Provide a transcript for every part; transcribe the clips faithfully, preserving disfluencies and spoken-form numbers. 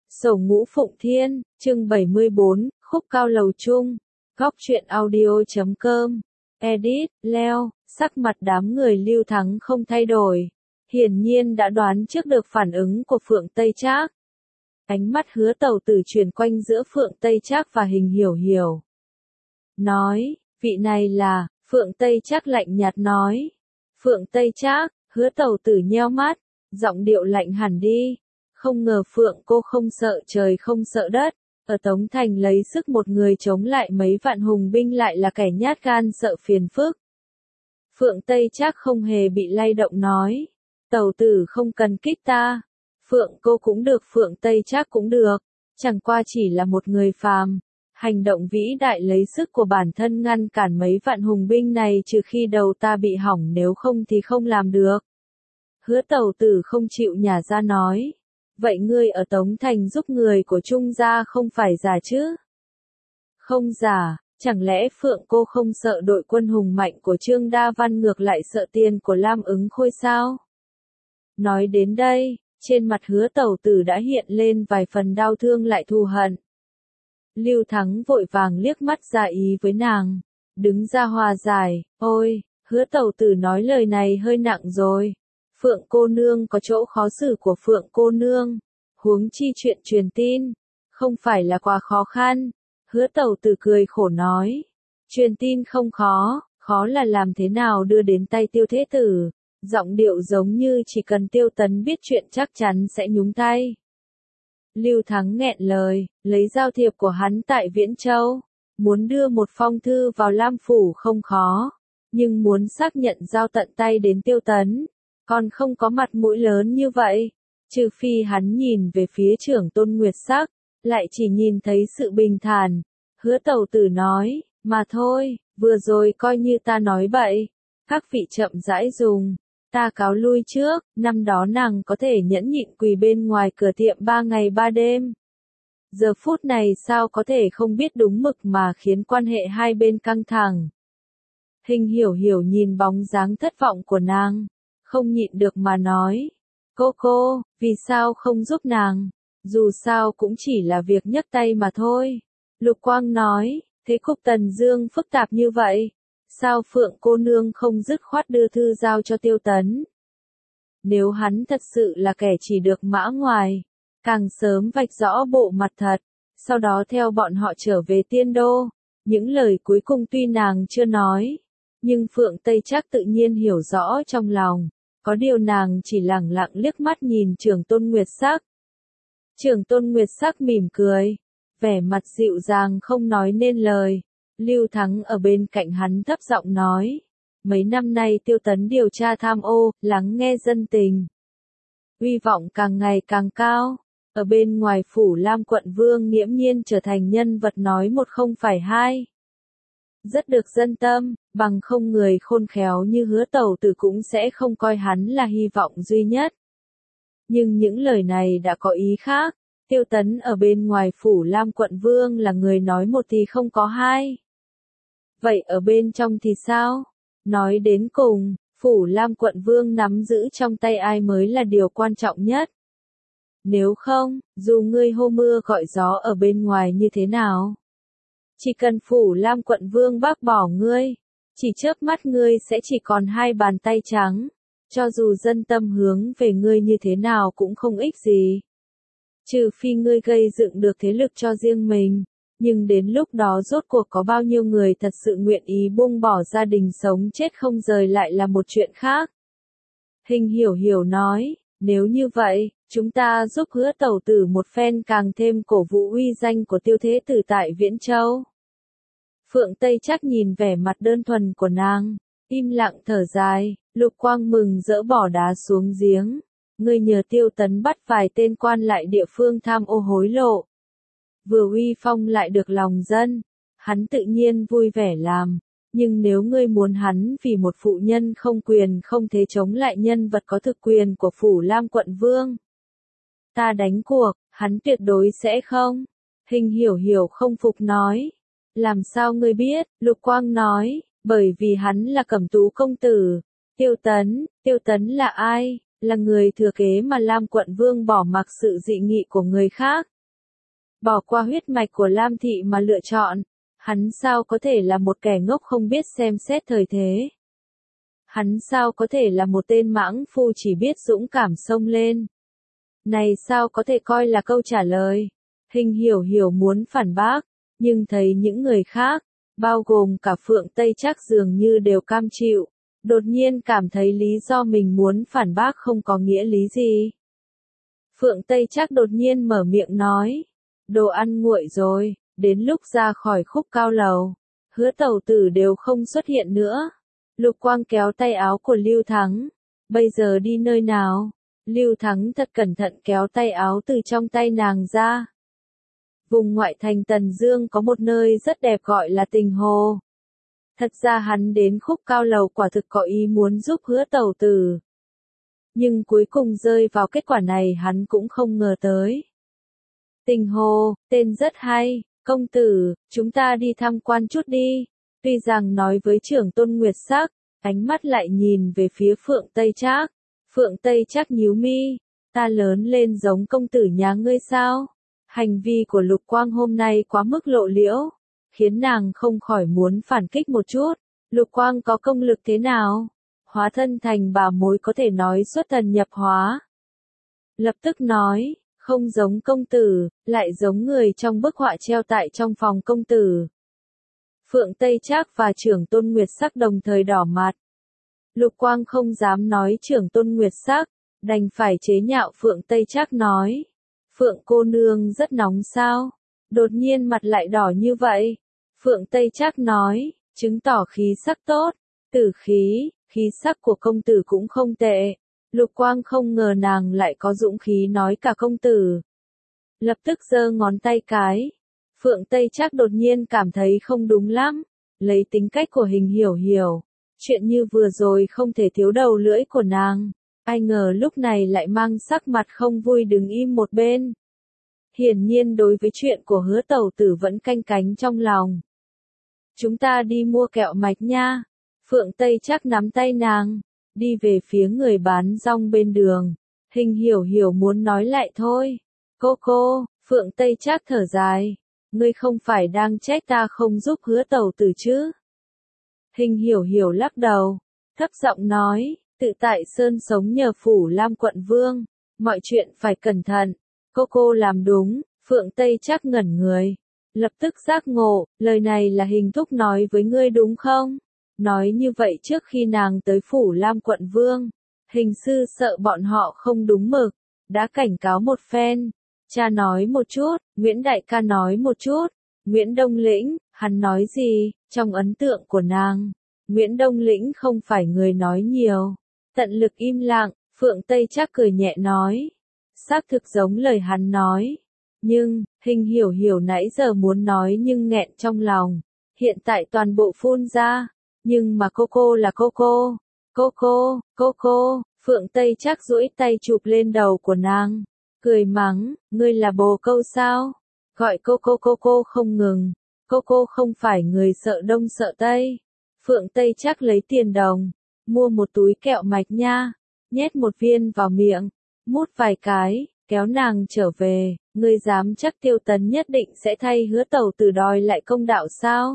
Sổ Ngũ Phụng Thiên, chương bảy mươi bốn, Khúc Cao Lầu Chung, Góc truyện audio chấm com, edit, Leo, sắc mặt đám người Lưu Thắng không thay đổi. Hiển nhiên đã đoán trước được phản ứng của Phượng Tây Trác. Ánh mắt Hứa Tẩu Tử chuyển quanh giữa Phượng Tây Trác và Hình Hiểu Hiểu. Nói, vị này là, Phượng Tây Trác lạnh nhạt nói. Phượng Tây Trác, Hứa Tẩu Tử nheo mắt, giọng điệu lạnh hẳn đi. Không ngờ Phượng cô không sợ trời không sợ đất, ở Tống Thành lấy sức một người chống lại mấy vạn hùng binh lại là kẻ nhát gan sợ phiền phức. Phượng Tây Trác không hề bị lay động nói, Tẩu Tử không cần kích ta, Phượng cô cũng được Phượng Tây Trác cũng được, chẳng qua chỉ là một người phàm. Hành động vĩ đại lấy sức của bản thân ngăn cản mấy vạn hùng binh này trừ khi đầu ta bị hỏng, nếu không thì không làm được. Hứa Tẩu Tử không chịu nhả ra nói. Vậy ngươi ở Tống Thành giúp người của Trung gia không phải giả chứ? Không giả, chẳng lẽ Phượng cô không sợ đội quân hùng mạnh của Trương Đa Văn ngược lại sợ tiền của Lam Ứng Khôi sao? Nói đến đây, trên mặt Hứa Tẩu Tử đã hiện lên vài phần đau thương lại thù hận. Lưu Thắng vội vàng liếc mắt ra ý với nàng, đứng ra hòa giải, ôi, Hứa Tẩu Tử nói lời này hơi nặng rồi. Phượng cô nương có chỗ khó xử của Phượng cô nương, huống chi chuyện truyền tin, không phải là quá khó khăn. Hứa Tẩu Tử cười khổ nói, truyền tin không khó, khó là làm thế nào đưa đến tay Tiêu Thế Tử, giọng điệu giống như chỉ cần Tiêu Tấn biết chuyện chắc chắn sẽ nhúng tay. Lưu Thắng nghẹn lời, lấy giao thiệp của hắn tại Viễn Châu, muốn đưa một phong thư vào Lam Phủ không khó, nhưng muốn xác nhận giao tận tay đến Tiêu Tấn, còn không có mặt mũi lớn như vậy, trừ phi hắn nhìn về phía Trưởng Tôn Nguyệt Sắc, lại chỉ nhìn thấy sự bình thản. Hứa Tẩu Tử nói, mà thôi, vừa rồi coi như ta nói bậy, các vị chậm rãi dùng, ta cáo lui trước. Năm đó nàng có thể nhẫn nhịn quỳ bên ngoài cửa tiệm ba ngày ba đêm. Giờ phút này sao có thể không biết đúng mực mà khiến quan hệ hai bên căng thẳng. Hình Hiểu Hiểu nhìn bóng dáng thất vọng của nàng, không nhịn được mà nói, cô cô, vì sao không giúp nàng, dù sao cũng chỉ là việc nhấc tay mà thôi. Lục Quang nói, thế cục Tần Dương phức tạp như vậy, sao Phượng cô nương không dứt khoát đưa thư giao cho Tiêu Tấn? Nếu hắn thật sự là kẻ chỉ được mã ngoài, càng sớm vạch rõ bộ mặt thật, sau đó theo bọn họ trở về Tiên Đô. Những lời cuối cùng tuy nàng chưa nói, nhưng Phượng Tây Trác tự nhiên hiểu rõ trong lòng. Có điều nàng chỉ lẳng lặng liếc mắt nhìn Trưởng Tôn Nguyệt Sắc. Trưởng Tôn Nguyệt Sắc mỉm cười, vẻ mặt dịu dàng không nói nên lời. Lưu Thắng ở bên cạnh hắn thấp giọng nói, mấy năm nay Tiêu Tấn điều tra tham ô, lắng nghe dân tình, uy vọng càng ngày càng cao. Ở bên ngoài phủ Lam quận vương nghiễm nhiên trở thành nhân vật nói một không phải hai. Rất được dân tâm, bằng không người khôn khéo như Hứa Tẩu Tử cũng sẽ không coi hắn là hy vọng duy nhất. Nhưng những lời này đã có ý khác, Tiêu Tấn ở bên ngoài phủ Lam quận vương là người nói một thì không có hai. Vậy ở bên trong thì sao? Nói đến cùng, phủ Lam quận vương nắm giữ trong tay ai mới là điều quan trọng nhất. Nếu không, dù ngươi hô mưa gọi gió ở bên ngoài như thế nào, chỉ cần phủ Lam quận vương bác bỏ ngươi, chỉ chớp mắt ngươi sẽ chỉ còn hai bàn tay trắng, cho dù dân tâm hướng về ngươi như thế nào cũng không ích gì. Trừ phi ngươi gây dựng được thế lực cho riêng mình, nhưng đến lúc đó rốt cuộc có bao nhiêu người thật sự nguyện ý buông bỏ gia đình sống chết không rời lại là một chuyện khác. Hình Hiểu Hiểu nói, nếu như vậy, chúng ta giúp Hứa Tẩu Tử một phen càng thêm cổ vũ uy danh của Tiêu Thế Tử tại Viễn Châu. Phượng Tây Trác nhìn vẻ mặt đơn thuần của nàng, im lặng thở dài. Lục Quang mừng dỡ bỏ đá xuống giếng, ngươi nhờ Tiêu Tấn bắt vài tên quan lại địa phương tham ô hối lộ, vừa uy phong lại được lòng dân, hắn tự nhiên vui vẻ làm. Nhưng nếu ngươi muốn hắn vì một phụ nhân không quyền không thế chống lại nhân vật có thực quyền của phủ Lam quận vương, ta đánh cuộc, hắn tuyệt đối sẽ không. Hình Hiểu Hiểu không phục nói, làm sao ngươi biết? Lục Quang nói, bởi vì hắn là Cẩm Tú công tử. Tiêu Tấn, Tiêu Tấn là ai? Là người thừa kế mà Lam quận vương bỏ mặc sự dị nghị của người khác, bỏ qua huyết mạch của Lam Thị mà lựa chọn. Hắn sao có thể là một kẻ ngốc không biết xem xét thời thế? Hắn sao có thể là một tên mãng phu chỉ biết dũng cảm xông lên? Này sao có thể coi là câu trả lời? Hình hiểu hiểu muốn phản bác, nhưng thấy những người khác, bao gồm cả Phượng Tây Trác dường như đều cam chịu, đột nhiên cảm thấy lý do mình muốn phản bác không có nghĩa lý gì. Phượng Tây Trác đột nhiên mở miệng nói, đồ ăn nguội rồi, đến lúc ra khỏi khúc cao lầu, Hứa Tẩu Tử đều không xuất hiện nữa. Lục Quang kéo tay áo của Lưu Thắng, bây giờ đi nơi nào? Lưu Thắng thật cẩn thận kéo tay áo từ trong tay nàng ra. Vùng ngoại thành Tần Dương có một nơi rất đẹp gọi là Tình Hồ. Thật ra hắn đến khúc cao lầu quả thực có ý muốn giúp Hứa Tẩu Tử. Nhưng cuối cùng rơi vào kết quả này hắn cũng không ngờ tới. Tình Hồ, tên rất hay, công tử, chúng ta đi tham quan chút đi. Tuy rằng nói với trưởng tôn Nguyệt Sắc, ánh mắt lại nhìn về phía Phượng Tây Trác. Phượng Tây Trác nhíu mi, ta lớn lên giống công tử nhà ngươi sao? Hành vi của Lục Quang hôm nay quá mức lộ liễu, khiến nàng không khỏi muốn phản kích một chút. Lục Quang có công lực thế nào? Hóa thân thành bà mối có thể nói xuất thần nhập hóa. Lập tức nói, không giống công tử, lại giống người trong bức họa treo tại trong phòng công tử. Phượng Tây Trác và trưởng tôn Nguyệt Sắc đồng thời đỏ mặt. Lục Quang không dám nói trưởng tôn Nguyệt Sắc, đành phải chế nhạo Phượng Tây Trác nói. Phượng cô nương rất nóng sao? Đột nhiên mặt lại đỏ như vậy. Phượng Tây Trác nói, chứng tỏ khí sắc tốt, tử khí, khí sắc của công tử cũng không tệ. Lục Quang không ngờ nàng lại có dũng khí nói cả công tử. Lập tức giơ ngón tay cái. Phượng Tây Trác đột nhiên cảm thấy không đúng lắm, lấy tính cách của Hình Hiểu Hiểu, chuyện như vừa rồi không thể thiếu đầu lưỡi của nàng. Ai ngờ lúc này lại mang sắc mặt không vui đứng im một bên. Hiển nhiên đối với chuyện của Hứa Tẩu Tử vẫn canh cánh trong lòng. Chúng ta đi mua kẹo mạch nha. Phượng Tây Trác nắm tay nàng, đi về phía người bán rong bên đường. Hình Hiểu Hiểu muốn nói lại thôi. Cô cô, Phượng Tây Trác thở dài. Ngươi không phải đang trách ta không giúp Hứa Tẩu Tử chứ? Hình Hiểu Hiểu lắc đầu, thấp giọng nói, tự tại sơn sống nhờ phủ Lam quận vương, mọi chuyện phải cẩn thận. Cô cô làm đúng. Phượng Tây Trác ngẩn người, lập tức giác ngộ, lời này là Hình thúc nói với ngươi đúng không? Nói như vậy trước khi nàng tới phủ Lam quận vương, Hình sư sợ bọn họ không đúng mực, đã cảnh cáo một phen. Cha nói một chút, Nguyễn Đại ca nói một chút, Nguyễn Đông Lĩnh, hắn nói gì? Trong ấn tượng của nàng, Nguyễn Đông Lĩnh không phải người nói nhiều, tận lực im lặng. Phượng Tây Trác cười nhẹ nói, xác thực giống lời hắn nói. Nhưng, Hình Hiểu Hiểu nãy giờ muốn nói nhưng nghẹn trong lòng, hiện tại toàn bộ phun ra. Nhưng mà cô cô là cô cô, cô cô, cô cô. Phượng Tây Trác duỗi tay chụp lên đầu của nàng, cười mắng, ngươi là bồ câu sao? Gọi cô cô cô cô không ngừng, cô cô không phải người sợ đông sợ tây. Phượng Tây Trác lấy tiền đồng, mua một túi kẹo mạch nha, nhét một viên vào miệng, mút vài cái, kéo nàng trở về. Ngươi dám chắc Tiêu Tấn nhất định sẽ thay Hứa Tẩu Tử đòi lại công đạo sao?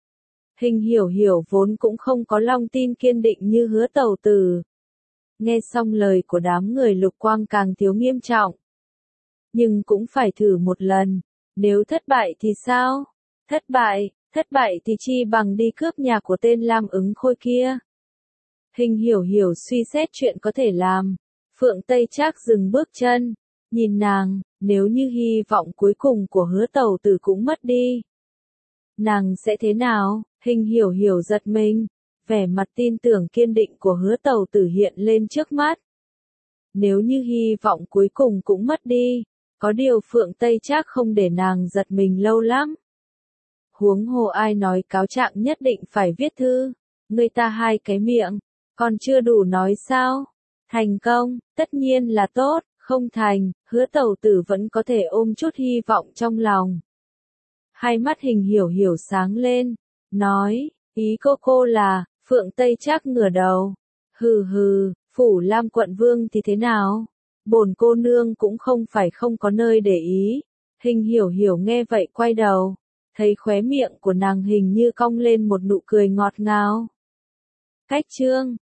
Hình Hiểu Hiểu vốn cũng không có lòng tin kiên định như Hứa Tẩu Tử. Nghe xong lời của đám người Lục Quang càng thiếu nghiêm trọng. Nhưng cũng phải thử một lần, nếu thất bại thì sao? Thất bại, thất bại thì chi bằng đi cướp nhà của tên Lam Ứng Khôi kia. Hình Hiểu Hiểu suy xét chuyện có thể làm. Phượng Tây Trác dừng bước chân, nhìn nàng, nếu như hy vọng cuối cùng của Hứa Tẩu Tử cũng mất đi, nàng sẽ thế nào? Hình Hiểu Hiểu giật mình, vẻ mặt tin tưởng kiên định của Hứa Tẩu Tử hiện lên trước mắt. Nếu như hy vọng cuối cùng cũng mất đi, có điều Phượng Tây Trác không để nàng giật mình lâu lắm. Huống hồ ai nói cáo trạng nhất định phải viết thư, người ta hai cái miệng, còn chưa đủ nói sao? Thành công, tất nhiên là tốt, không thành, Hứa Tẩu Tử vẫn có thể ôm chút hy vọng trong lòng. Hai mắt Hình Hiểu Hiểu sáng lên, nói, ý cô cô là, Phượng Tây Trác ngửa đầu, hừ hừ, phủ Lam quận vương thì thế nào? Bổn cô nương cũng không phải không có nơi để ý, Hình hiểu hiểu nghe vậy quay đầu, thấy khóe miệng của nàng hình như cong lên một nụ cười ngọt ngào. Cách chương